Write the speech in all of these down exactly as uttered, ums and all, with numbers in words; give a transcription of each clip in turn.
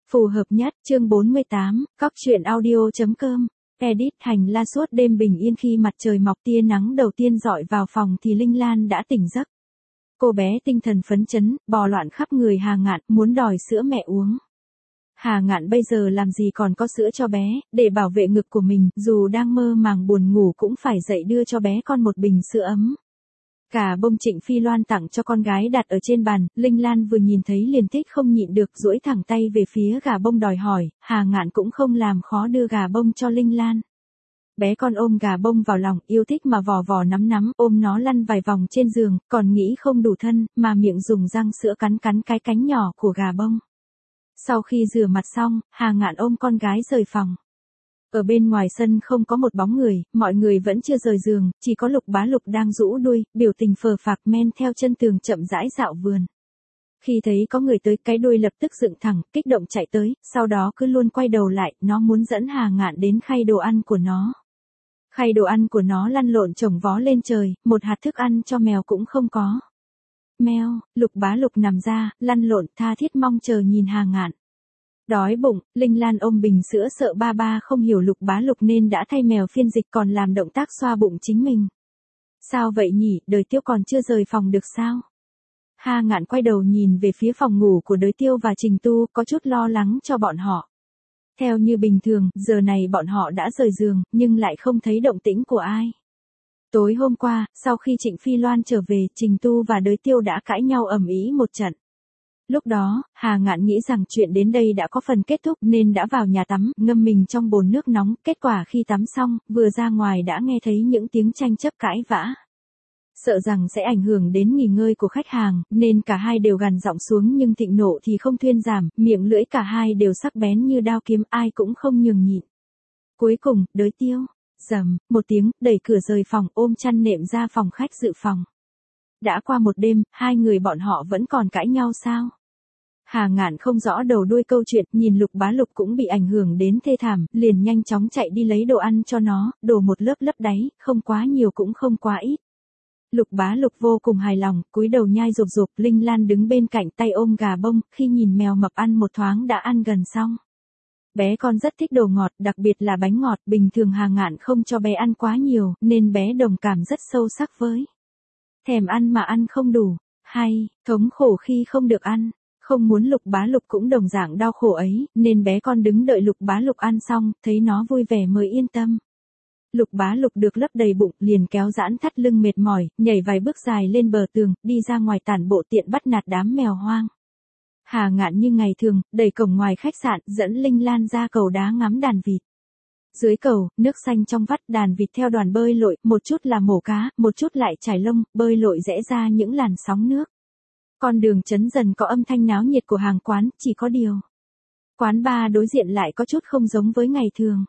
Phù hợp nhất, chương bốn mươi tám, cóc truyện audio.com, edit hành la suốt đêm bình yên khi mặt trời mọc tia nắng đầu tiên dọi vào phòng thì Linh Lan đã tỉnh giấc. Cô bé tinh thần phấn chấn, bò loạn khắp người Hà Ngạn, muốn đòi sữa mẹ uống. Hà Ngạn bây giờ làm gì còn có sữa cho bé, để bảo vệ ngực của mình, dù đang mơ màng buồn ngủ cũng phải dậy đưa cho bé con một bình sữa ấm. Cả bông Trịnh Phi Loan tặng cho con gái đặt ở trên bàn, Linh Lan vừa nhìn thấy liền thích không nhịn được duỗi thẳng tay về phía gà bông đòi hỏi, Hà Ngạn cũng không làm khó đưa gà bông cho Linh Lan. Bé con ôm gà bông vào lòng, yêu thích mà vò vò nắm nắm, ôm nó lăn vài vòng trên giường, còn nghĩ không đủ thân, mà miệng dùng răng sữa cắn cắn cái cánh nhỏ của gà bông. Sau khi rửa mặt xong, Hà Ngạn ôm con gái rời phòng. Ở bên ngoài sân không có một bóng người, mọi người vẫn chưa rời giường, chỉ có Lục Bá Lục đang rũ đuôi, biểu tình phờ phạc men theo chân tường chậm rãi dạo vườn. Khi thấy có người tới, cái đuôi lập tức dựng thẳng, kích động chạy tới, sau đó cứ luôn quay đầu lại, nó muốn dẫn Hà Ngạn đến khay đồ ăn của nó. Khay đồ ăn của nó lăn lộn chồng vó lên trời, một hạt thức ăn cho mèo cũng không có. Mèo, Lục Bá Lục nằm ra, lăn lộn tha thiết mong chờ nhìn Hà Ngạn. Đói bụng, Linh Lan ôm bình sữa sợ ba ba không hiểu Lục Bá Lục nên đã thay mèo phiên dịch còn làm động tác xoa bụng chính mình. Sao vậy nhỉ, đời Tiêu còn chưa rời phòng được sao? Hà Ngạn quay đầu nhìn về phía phòng ngủ của Đới Tiêu và Trình Tu, có chút lo lắng cho bọn họ. Theo như bình thường, giờ này bọn họ đã rời giường, nhưng lại không thấy động tĩnh của ai. Tối hôm qua, sau khi Trịnh Phi Loan trở về, Trình Tu và Đới Tiêu đã cãi nhau ầm ĩ một trận. Lúc đó, Hà Ngạn nghĩ rằng chuyện đến đây đã có phần kết thúc nên đã vào nhà tắm, ngâm mình trong bồn nước nóng, kết quả khi tắm xong, vừa ra ngoài đã nghe thấy những tiếng tranh chấp cãi vã. Sợ rằng sẽ ảnh hưởng đến nghỉ ngơi của khách hàng, nên cả hai đều gằn giọng xuống nhưng thịnh nộ thì không thuyên giảm, miệng lưỡi cả hai đều sắc bén như đao kiếm, ai cũng không nhường nhịn. Cuối cùng, Đới Tiêu, rầm, một tiếng, đẩy cửa rời phòng, ôm chăn nệm ra phòng khách dự phòng. Đã qua một đêm, hai người bọn họ vẫn còn cãi nhau sao? Hà Ngạn không rõ đầu đuôi câu chuyện, nhìn Lục Bá Lục cũng bị ảnh hưởng đến thê thảm, liền nhanh chóng chạy đi lấy đồ ăn cho nó, đổ một lớp lấp đáy, không quá nhiều cũng không quá ít. Lục Bá Lục vô cùng hài lòng, cúi đầu nhai rụp rụp, Linh Lan đứng bên cạnh tay ôm gà bông, khi nhìn mèo mập ăn một thoáng đã ăn gần xong. Bé con rất thích đồ ngọt, đặc biệt là bánh ngọt, bình thường Hà Ngạn không cho bé ăn quá nhiều, nên bé đồng cảm rất sâu sắc với. Thèm ăn mà ăn không đủ, hay, thống khổ khi không được ăn. Không muốn Lục Bá Lục cũng đồng dạng đau khổ ấy, nên bé con đứng đợi Lục Bá Lục ăn xong, thấy nó vui vẻ mới yên tâm. Lục Bá Lục được lấp đầy bụng, liền kéo giãn thắt lưng mệt mỏi, nhảy vài bước dài lên bờ tường, đi ra ngoài tản bộ tiện bắt nạt đám mèo hoang. Hà Ngạn như ngày thường, đẩy cổng ngoài khách sạn, dẫn Linh Lan ra cầu đá ngắm đàn vịt. Dưới cầu, nước xanh trong vắt, đàn vịt theo đoàn bơi lội, một chút là mổ cá, một chút lại trải lông, bơi lội rẽ ra những làn sóng nước. Con đường chấn dần có âm thanh náo nhiệt của hàng quán, chỉ có điều. Quán bar đối diện lại có chút không giống với ngày thường.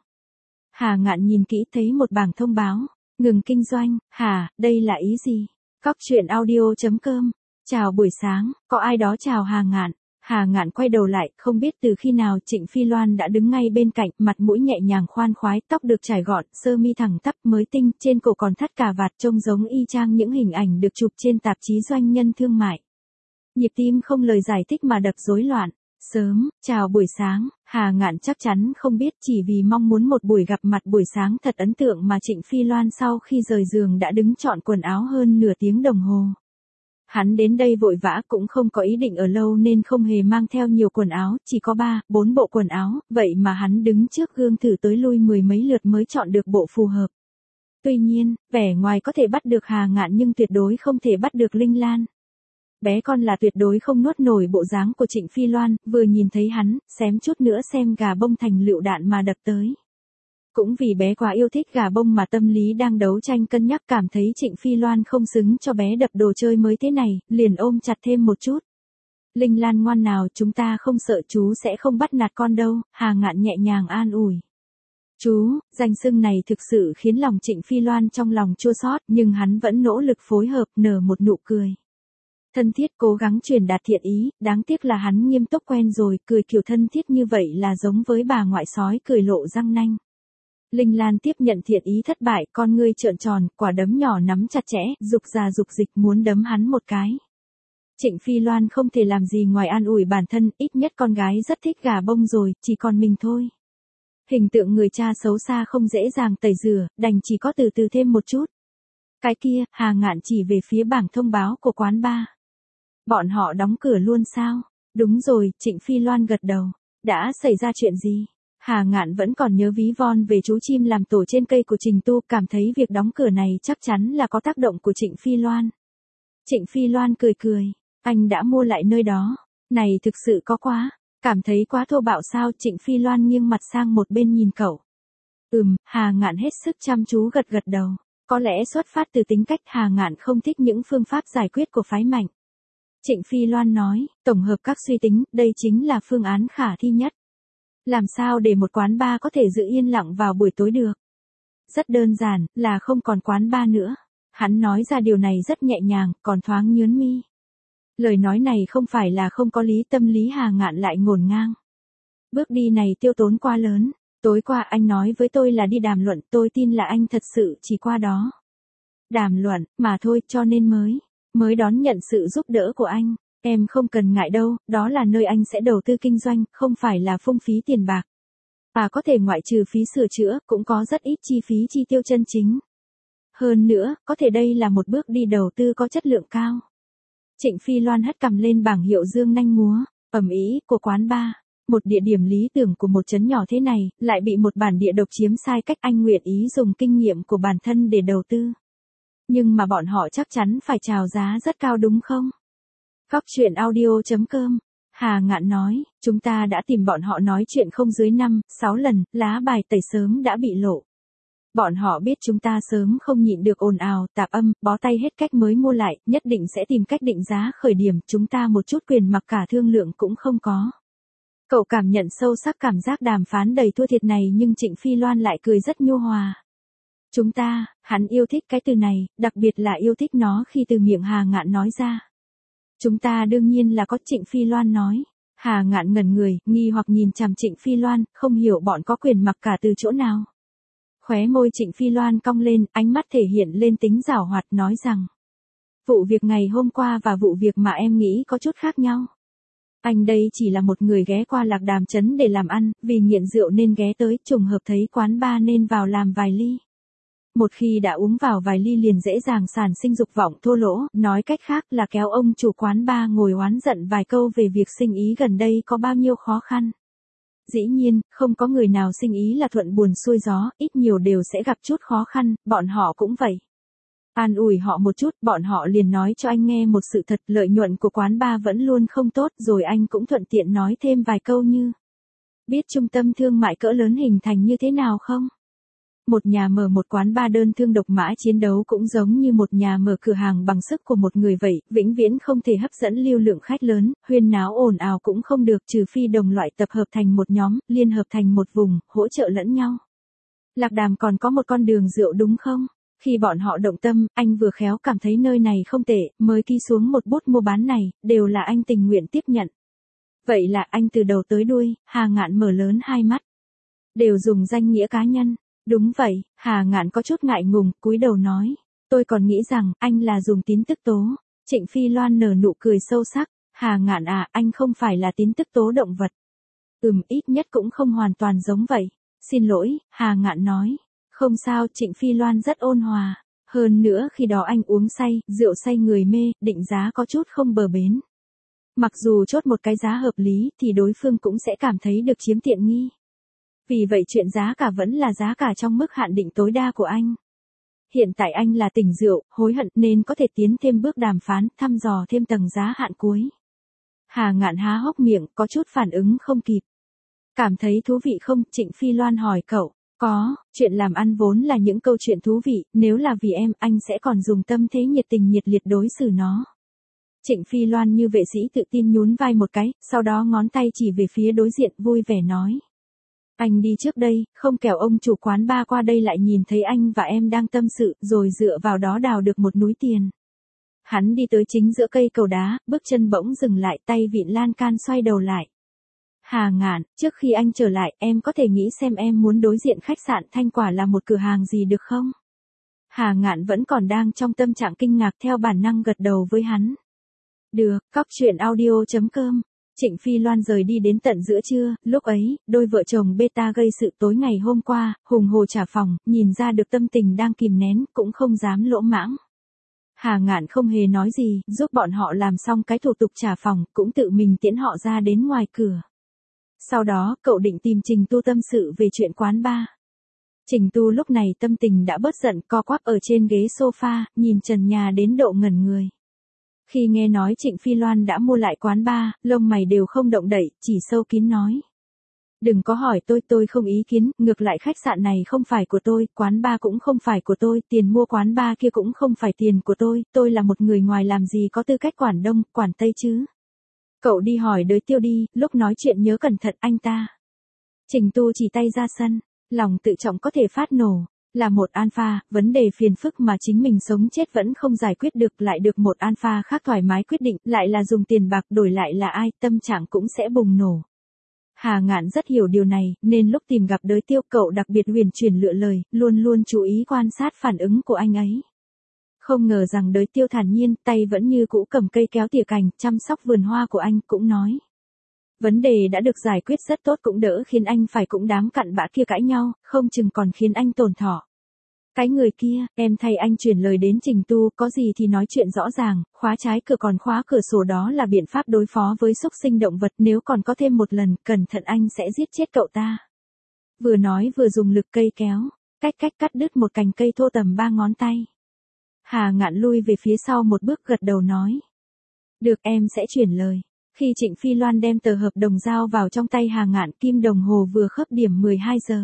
Hà Ngạn nhìn kỹ thấy một bảng thông báo, ngừng kinh doanh, hả, đây là ý gì? Cóc truyện audio.com, chào buổi sáng, có ai đó chào Hà Ngạn. Hà Ngạn quay đầu lại, không biết từ khi nào Trịnh Phi Loan đã đứng ngay bên cạnh, mặt mũi nhẹ nhàng khoan khoái, tóc được trải gọn, sơ mi thẳng tắp mới tinh, trên cổ còn thắt cà vạt trông giống y chang những hình ảnh được chụp trên tạp chí doanh nhân thương mại. Nhịp tim không lời giải thích mà đập rối loạn. Sớm, chào buổi sáng, Hà Ngạn chắc chắn không biết chỉ vì mong muốn một buổi gặp mặt buổi sáng thật ấn tượng mà Trịnh Phi Loan sau khi rời giường đã đứng chọn quần áo hơn nửa tiếng đồng hồ. Hắn đến đây vội vã cũng không có ý định ở lâu nên không hề mang theo nhiều quần áo, chỉ có ba, bốn bộ quần áo, vậy mà hắn đứng trước gương thử tới lui mười mấy lượt mới chọn được bộ phù hợp. Tuy nhiên, vẻ ngoài có thể bắt được Hà Ngạn nhưng tuyệt đối không thể bắt được Linh Lan. Bé con là tuyệt đối không nuốt nổi bộ dáng của Trịnh Phi Loan, vừa nhìn thấy hắn, xém chút nữa xem gà bông thành lựu đạn mà đập tới. Cũng vì bé quá yêu thích gà bông mà tâm lý đang đấu tranh cân nhắc cảm thấy Trịnh Phi Loan không xứng cho bé đập đồ chơi mới thế này, liền ôm chặt thêm một chút. Linh Lan ngoan nào, chúng ta không sợ, chú sẽ không bắt nạt con đâu, Hà Ngạn nhẹ nhàng an ủi. Chú, danh xưng này thực sự khiến lòng Trịnh Phi Loan trong lòng chua xót, nhưng hắn vẫn nỗ lực phối hợp, nở một nụ cười. Thân thiết cố gắng truyền đạt thiện ý, đáng tiếc là hắn nghiêm túc quen rồi, cười kiểu thân thiết như vậy là giống với bà ngoại sói cười lộ răng nanh. Linh Lan tiếp nhận thiện ý thất bại, con ngươi trợn tròn, quả đấm nhỏ nắm chặt chẽ, dục già dục dịch muốn đấm hắn một cái. Trịnh Phi Loan không thể làm gì ngoài an ủi bản thân, ít nhất con gái rất thích gà bông rồi, chỉ còn mình thôi. Hình tượng người cha xấu xa không dễ dàng tẩy rửa, đành chỉ có từ từ thêm một chút. Cái kia, Hà Ngạn chỉ về phía bảng thông báo của quán bar. Bọn họ đóng cửa luôn sao? Đúng rồi, Trịnh Phi Loan gật đầu. Đã xảy ra chuyện gì? Hà Ngạn vẫn còn nhớ ví von về chú chim làm tổ trên cây của Trình Tu, cảm thấy việc đóng cửa này chắc chắn là có tác động của Trịnh Phi Loan. Trịnh Phi Loan cười cười, anh đã mua lại nơi đó. Này thực sự có quá, cảm thấy quá thô bạo sao? Trịnh Phi Loan nghiêng mặt sang một bên nhìn cậu. Ừm, Hà Ngạn hết sức chăm chú gật gật đầu. Có lẽ xuất phát từ tính cách Hà Ngạn không thích những phương pháp giải quyết của phái mạnh. Trịnh Phi Loan nói, tổng hợp các suy tính, đây chính là phương án khả thi nhất. Làm sao để một quán bar có thể giữ yên lặng vào buổi tối được? Rất đơn giản, là không còn quán bar nữa. Hắn nói ra điều này rất nhẹ nhàng, còn thoáng nhướng mi. Lời nói này không phải là không có lý, tâm lý Hà Ngạn lại ngổn ngang. Bước đi này tiêu tốn quá lớn. Tối qua anh nói với tôi là đi đàm luận, tôi tin là anh thật sự chỉ qua đó. Đàm luận, mà thôi, cho nên mới, mới đón nhận sự giúp đỡ của anh. Em không cần ngại đâu, đó là nơi anh sẽ đầu tư kinh doanh, không phải là phung phí tiền bạc. Và có thể ngoại trừ phí sửa chữa, cũng có rất ít chi phí chi tiêu chân chính. Hơn nữa, có thể đây là một bước đi đầu tư có chất lượng cao. Trịnh Phi Loan hất cằm lên bảng hiệu dương nanh múa, ầm ĩ của quán bar. Một địa điểm lý tưởng của một trấn nhỏ thế này, lại bị một bản địa độc chiếm sai cách, anh nguyện ý dùng kinh nghiệm của bản thân để đầu tư. Nhưng mà bọn họ chắc chắn phải chào giá rất cao đúng không? Góc truyện audio chấm com Hà Ngạn nói, chúng ta đã tìm bọn họ nói chuyện không dưới năm, sáu lần, lá bài tẩy sớm đã bị lộ. Bọn họ biết chúng ta sớm không nhịn được ồn ào, tạp âm, bó tay hết cách mới mua lại, nhất định sẽ tìm cách định giá khởi điểm, chúng ta một chút quyền mặc cả thương lượng cũng không có. Cậu cảm nhận sâu sắc cảm giác đàm phán đầy thua thiệt này, nhưng Trịnh Phi Loan lại cười rất nhu hòa. Chúng ta, hắn yêu thích cái từ này, đặc biệt là yêu thích nó khi từ miệng Hà Ngạn nói ra. Chúng ta đương nhiên là có, Trịnh Phi Loan nói. Hà Ngạn ngẩn người, nghi hoặc nhìn chằm Trịnh Phi Loan, không hiểu bọn có quyền mặc cả từ chỗ nào. Khóe môi Trịnh Phi Loan cong lên, ánh mắt thể hiện lên tính giảo hoạt, nói rằng. Vụ việc ngày hôm qua và vụ việc mà em nghĩ có chút khác nhau. Anh đây chỉ là một người ghé qua Lạc Đàm trấn để làm ăn, vì nghiện rượu nên ghé tới, trùng hợp thấy quán bar nên vào làm vài ly. Một khi đã uống vào vài ly liền dễ dàng sản sinh dục vọng thô lỗ, nói cách khác là kéo ông chủ quán bar ngồi oán giận vài câu về việc sinh ý gần đây có bao nhiêu khó khăn. Dĩ nhiên, không có người nào sinh ý là thuận buồm xuôi gió, ít nhiều đều sẽ gặp chút khó khăn, bọn họ cũng vậy. An ủi họ một chút, bọn họ liền nói cho anh nghe một sự thật, lợi nhuận của quán bar vẫn luôn không tốt, rồi anh cũng thuận tiện nói thêm vài câu như. Biết trung tâm thương mại cỡ lớn hình thành như thế nào không? Một nhà mở một quán bar đơn thương độc mã chiến đấu cũng giống như một nhà mở cửa hàng bằng sức của một người vậy, vĩnh viễn không thể hấp dẫn lưu lượng khách lớn, huyên náo ồn ào cũng không được, trừ phi đồng loại tập hợp thành một nhóm, liên hợp thành một vùng, hỗ trợ lẫn nhau. Lạc Đàm còn có một con đường rượu đúng không? Khi bọn họ động tâm, anh vừa khéo cảm thấy nơi này không tệ, mới ký xuống một bút mua bán này, đều là anh tình nguyện tiếp nhận. Vậy là anh từ đầu tới đuôi, Hà Ngạn mở lớn hai mắt. Đều dùng danh nghĩa cá nhân. Đúng vậy, Hà Ngạn có chút ngại ngùng, cúi đầu nói. Tôi còn nghĩ rằng, anh là dùng tín tức tố. Trịnh Phi Loan nở nụ cười sâu sắc. Hà Ngạn à, anh không phải là tín tức tố động vật. Ừm, ít nhất cũng không hoàn toàn giống vậy. Xin lỗi, Hà Ngạn nói. Không sao, Trịnh Phi Loan rất ôn hòa. Hơn nữa khi đó anh uống say, rượu say người mê, định giá có chút không bờ bến. Mặc dù chốt một cái giá hợp lý thì đối phương cũng sẽ cảm thấy được chiếm tiện nghi. Vì vậy chuyện giá cả vẫn là giá cả trong mức hạn định tối đa của anh. Hiện tại anh là tỉnh rượu, hối hận nên có thể tiến thêm bước đàm phán, thăm dò thêm tầng giá hạn cuối. Hà Ngạn há hốc miệng, có chút phản ứng không kịp. Cảm thấy thú vị không? Trịnh Phi Loan hỏi cậu. Có, chuyện làm ăn vốn là những câu chuyện thú vị, nếu là vì em, anh sẽ còn dùng tâm thế nhiệt tình nhiệt liệt đối xử nó. Trịnh Phi Loan như vệ sĩ tự tin nhún vai một cái, sau đó ngón tay chỉ về phía đối diện, vui vẻ nói. Anh đi trước đây, không kẻo ông chủ quán bar qua đây lại nhìn thấy anh và em đang tâm sự, rồi dựa vào đó đào được một núi tiền. Hắn đi tới chính giữa cây cầu đá, bước chân bỗng dừng lại, tay vịn lan can xoay đầu lại. Hà Ngạn, trước khi anh trở lại, em có thể nghĩ xem em muốn đối diện khách sạn Thanh Quả là một cửa hàng gì được không? Hà Ngạn vẫn còn đang trong tâm trạng kinh ngạc, theo bản năng gật đầu với hắn. Được, cóc truyện audio.com. Trịnh Phi Loan rời đi đến tận giữa trưa, lúc ấy, đôi vợ chồng beta gây sự tối ngày hôm qua, hùng hồ trả phòng, nhìn ra được tâm tình đang kìm nén, cũng không dám lỗ mãng. Hà Ngạn không hề nói gì, giúp bọn họ làm xong cái thủ tục trả phòng, cũng tự mình tiễn họ ra đến ngoài cửa. Sau đó, cậu định tìm Trình Tu tâm sự về chuyện quán bar. Trình Tu lúc này tâm tình đã bớt giận, co quắp ở trên ghế sofa, nhìn trần nhà đến độ ngẩn người. Khi nghe nói Trịnh Phi Loan đã mua lại quán bar, lông mày đều không động đậy, chỉ sâu kín nói. Đừng có hỏi tôi, tôi không ý kiến, ngược lại khách sạn này không phải của tôi, quán bar cũng không phải của tôi, tiền mua quán bar kia cũng không phải tiền của tôi, tôi là một người ngoài làm gì có tư cách quản đông, quản tây chứ. Cậu đi hỏi Đới Tiêu đi, lúc nói chuyện nhớ cẩn thận anh ta. Trình Tu chỉ tay ra sân, lòng tự trọng có thể phát nổ. Là một alpha, vấn đề phiền phức mà chính mình sống chết vẫn không giải quyết được, lại được một alpha khác thoải mái quyết định, lại là dùng tiền bạc đổi lại là ai, tâm trạng cũng sẽ bùng nổ. Hà Ngạn rất hiểu điều này, nên lúc tìm gặp Đới Tiêu cậu đặc biệt huyền chuyển lựa lời, luôn luôn chú ý quan sát phản ứng của anh ấy. Không ngờ rằng Đới Tiêu thản nhiên, tay vẫn như cũ cầm cây kéo tỉa cành, chăm sóc vườn hoa của anh, cũng nói. Vấn đề đã được giải quyết rất tốt, cũng đỡ khiến anh phải cũng đám cặn bã kia cãi nhau, không chừng còn khiến anh tổn thọ. Cái người kia, em thay anh chuyển lời đến Trình Tu, có gì thì nói chuyện rõ ràng, khóa trái cửa còn khóa cửa sổ đó là biện pháp đối phó với xúc sinh động vật, nếu còn có thêm một lần, cẩn thận anh sẽ giết chết cậu ta. Vừa nói vừa dùng lực cây kéo, cách cách cắt đứt một cành cây thô tầm ba ngón tay. Hà Ngạn lui về phía sau một bước gật đầu nói. Được, em sẽ chuyển lời. Khi Trịnh Phi Loan đem tờ hợp đồng giao vào trong tay Hà Ngạn, kim đồng hồ vừa khớp điểm mười hai giờ.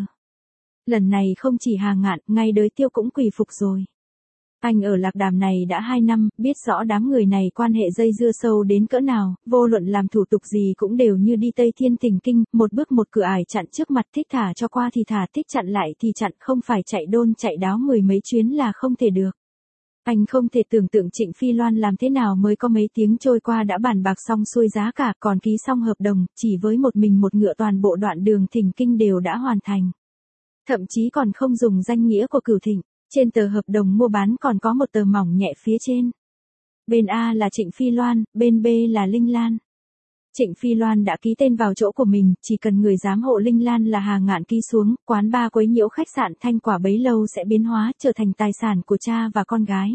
Lần này không chỉ Hà Ngạn, ngay Đới Tiêu cũng quỳ phục rồi. Anh ở Lạc Đàm này đã hai năm, biết rõ đám người này quan hệ dây dưa sâu đến cỡ nào, vô luận làm thủ tục gì cũng đều như đi Tây Thiên Thỉnh Kinh, một bước một cửa ải chặn trước mặt, thích thả cho qua thì thả, thích chặn lại thì chặn, không phải chạy đôn chạy đáo mười mấy chuyến là không thể được. Anh không thể tưởng tượng Trịnh Phi Loan làm thế nào mới có mấy tiếng trôi qua đã bàn bạc xong xuôi giá cả, còn ký xong hợp đồng, chỉ với một mình một ngựa toàn bộ đoạn đường Thỉnh Kinh đều đã hoàn thành. Thậm chí còn không dùng danh nghĩa của Cửu Thịnh, trên tờ hợp đồng mua bán còn có một tờ mỏng nhẹ phía trên. Bên A là Trịnh Phi Loan, bên B là Linh Lan. Trịnh Phi Loan đã ký tên vào chỗ của mình, chỉ cần người giám hộ Linh Lan là Hà Ngạn ký xuống, quán bar quấy nhiễu khách sạn Thanh Quả bấy lâu sẽ biến hóa trở thành tài sản của cha và con gái.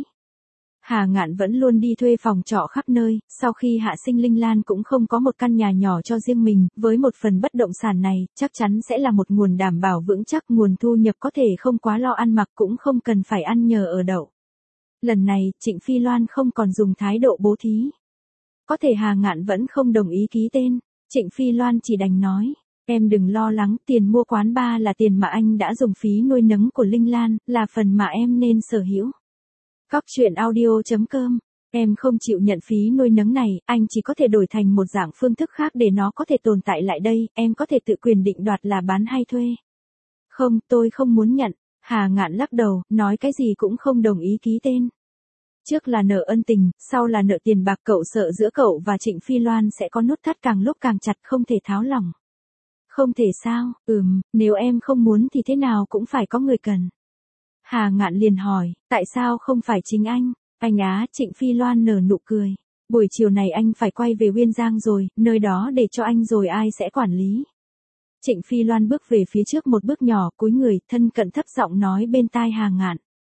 Hà Ngạn vẫn luôn đi thuê phòng trọ khắp nơi, sau khi hạ sinh Linh Lan cũng không có một căn nhà nhỏ cho riêng mình, với một phần bất động sản này, chắc chắn sẽ là một nguồn đảm bảo vững chắc, nguồn thu nhập có thể không quá lo ăn mặc cũng không cần phải ăn nhờ ở đậu. Lần này, Trịnh Phi Loan không còn dùng thái độ bố thí. Có thể Hà Ngạn vẫn không đồng ý ký tên, Trịnh Phi Loan chỉ đành nói, em đừng lo lắng, tiền mua quán bar là tiền mà anh đã dùng phí nuôi nấng của Linh Lan, là phần mà em nên sở hữu. Cóc truyện audio.com, em không chịu nhận phí nuôi nấng này, anh chỉ có thể đổi thành một dạng phương thức khác để nó có thể tồn tại lại đây, em có thể tự quyền định đoạt là bán hay thuê. Không, tôi không muốn nhận, Hà Ngạn lắc đầu, nói cái gì cũng không đồng ý ký tên. Trước là nợ ân tình, sau là nợ tiền bạc, cậu sợ giữa cậu và Trịnh Phi Loan sẽ có nút thắt càng lúc càng chặt, không thể tháo lỏng. Không thể sao, ừm, nếu em không muốn thì thế nào cũng phải có người cần. Hà Ngạn liền hỏi, tại sao không phải chính anh? Anh á, Trịnh Phi Loan nở nụ cười. Buổi chiều này anh phải quay về Uyên Giang rồi, nơi đó để cho anh rồi ai sẽ quản lý. Trịnh Phi Loan bước về phía trước một bước nhỏ, cúi người, thân cận thấp giọng nói bên tai Hà Ngạn.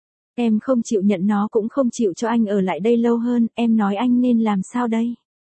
Em không chịu nhận nó cũng không chịu cho anh ở lại đây lâu hơn, em nói anh nên làm sao đây?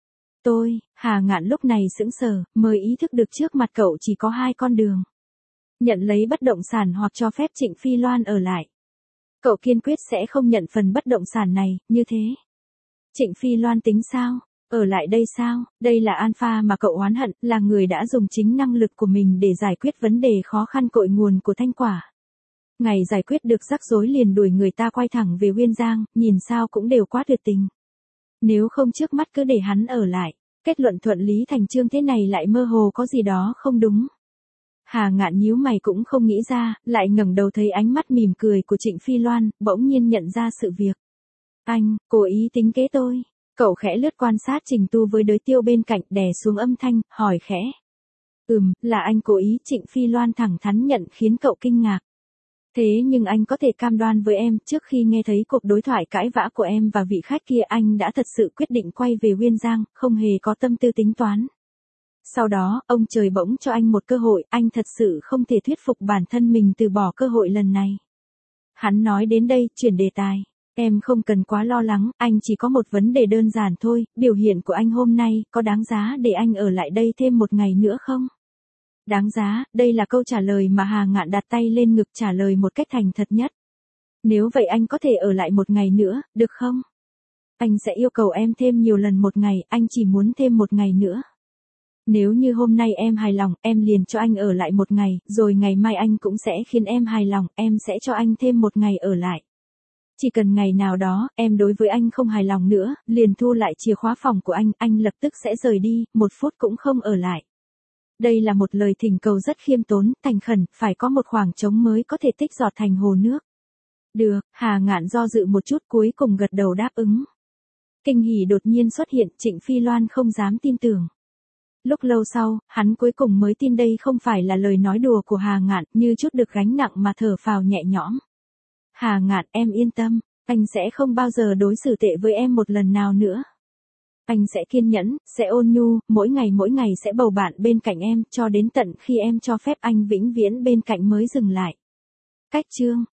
Tôi, Hà Ngạn lúc này sững sờ, mới ý thức được trước mặt cậu chỉ có hai con đường. Nhận lấy bất động sản hoặc cho phép Trịnh Phi Loan ở lại. Cậu kiên quyết sẽ không nhận phần bất động sản này, như thế. Trịnh Phi Loan tính sao? Ở lại đây sao? Đây là alpha mà cậu oán hận, là người đã dùng chính năng lực của mình để giải quyết vấn đề khó khăn cội nguồn của Thanh Quả. Ngày giải quyết được rắc rối liền đuổi người ta quay thẳng về Uyên Giang, nhìn sao cũng đều quá tuyệt tình. Nếu không trước mắt cứ để hắn ở lại, kết luận thuận lý thành chương thế này lại mơ hồ có gì đó không đúng. Hà Ngạn nhíu mày cũng không nghĩ ra, lại ngẩng đầu thấy ánh mắt mỉm cười của Trịnh Phi Loan, bỗng nhiên nhận ra sự việc. Anh, cố ý tính kế tôi. Cậu khẽ lướt quan sát Trình Tu với Đới Tiêu bên cạnh, đè xuống âm thanh, hỏi khẽ. Ừm, là anh cố ý, Trịnh Phi Loan thẳng thắn nhận khiến cậu kinh ngạc. Thế nhưng anh có thể cam đoan với em, trước khi nghe thấy cuộc đối thoại cãi vã của em và vị khách kia anh đã thật sự quyết định quay về Uyên Giang, không hề có tâm tư tính toán. Sau đó, ông trời bỗng cho anh một cơ hội, anh thật sự không thể thuyết phục bản thân mình từ bỏ cơ hội lần này. Hắn nói đến đây, chuyển đề tài. Em không cần quá lo lắng, anh chỉ có một vấn đề đơn giản thôi, biểu hiện của anh hôm nay có đáng giá để anh ở lại đây thêm một ngày nữa không? Đáng giá, đây là câu trả lời mà Hà Ngạn đặt tay lên ngực trả lời một cách thành thật nhất. Nếu vậy anh có thể ở lại một ngày nữa, được không? Anh sẽ yêu cầu em thêm nhiều lần một ngày, anh chỉ muốn thêm một ngày nữa. Nếu như hôm nay em hài lòng, em liền cho anh ở lại một ngày, rồi ngày mai anh cũng sẽ khiến em hài lòng, em sẽ cho anh thêm một ngày ở lại. Chỉ cần ngày nào đó, em đối với anh không hài lòng nữa, liền thu lại chìa khóa phòng của anh, anh lập tức sẽ rời đi, một phút cũng không ở lại. Đây là một lời thỉnh cầu rất khiêm tốn, thành khẩn, phải có một khoảng trống mới có thể tích giọt thành hồ nước. Được, Hà Ngạn do dự một chút cuối cùng gật đầu đáp ứng. Kinh hỉ đột nhiên xuất hiện, Trịnh Phi Loan không dám tin tưởng. Lúc lâu sau, hắn cuối cùng mới tin đây không phải là lời nói đùa của Hà Ngạn, như chút được gánh nặng mà thở phào nhẹ nhõm. Hà Ngạn, em yên tâm, anh sẽ không bao giờ đối xử tệ với em một lần nào nữa. Anh sẽ kiên nhẫn, sẽ ôn nhu, mỗi ngày mỗi ngày sẽ bầu bạn bên cạnh em, cho đến tận khi em cho phép anh vĩnh viễn bên cạnh mới dừng lại. Cách chương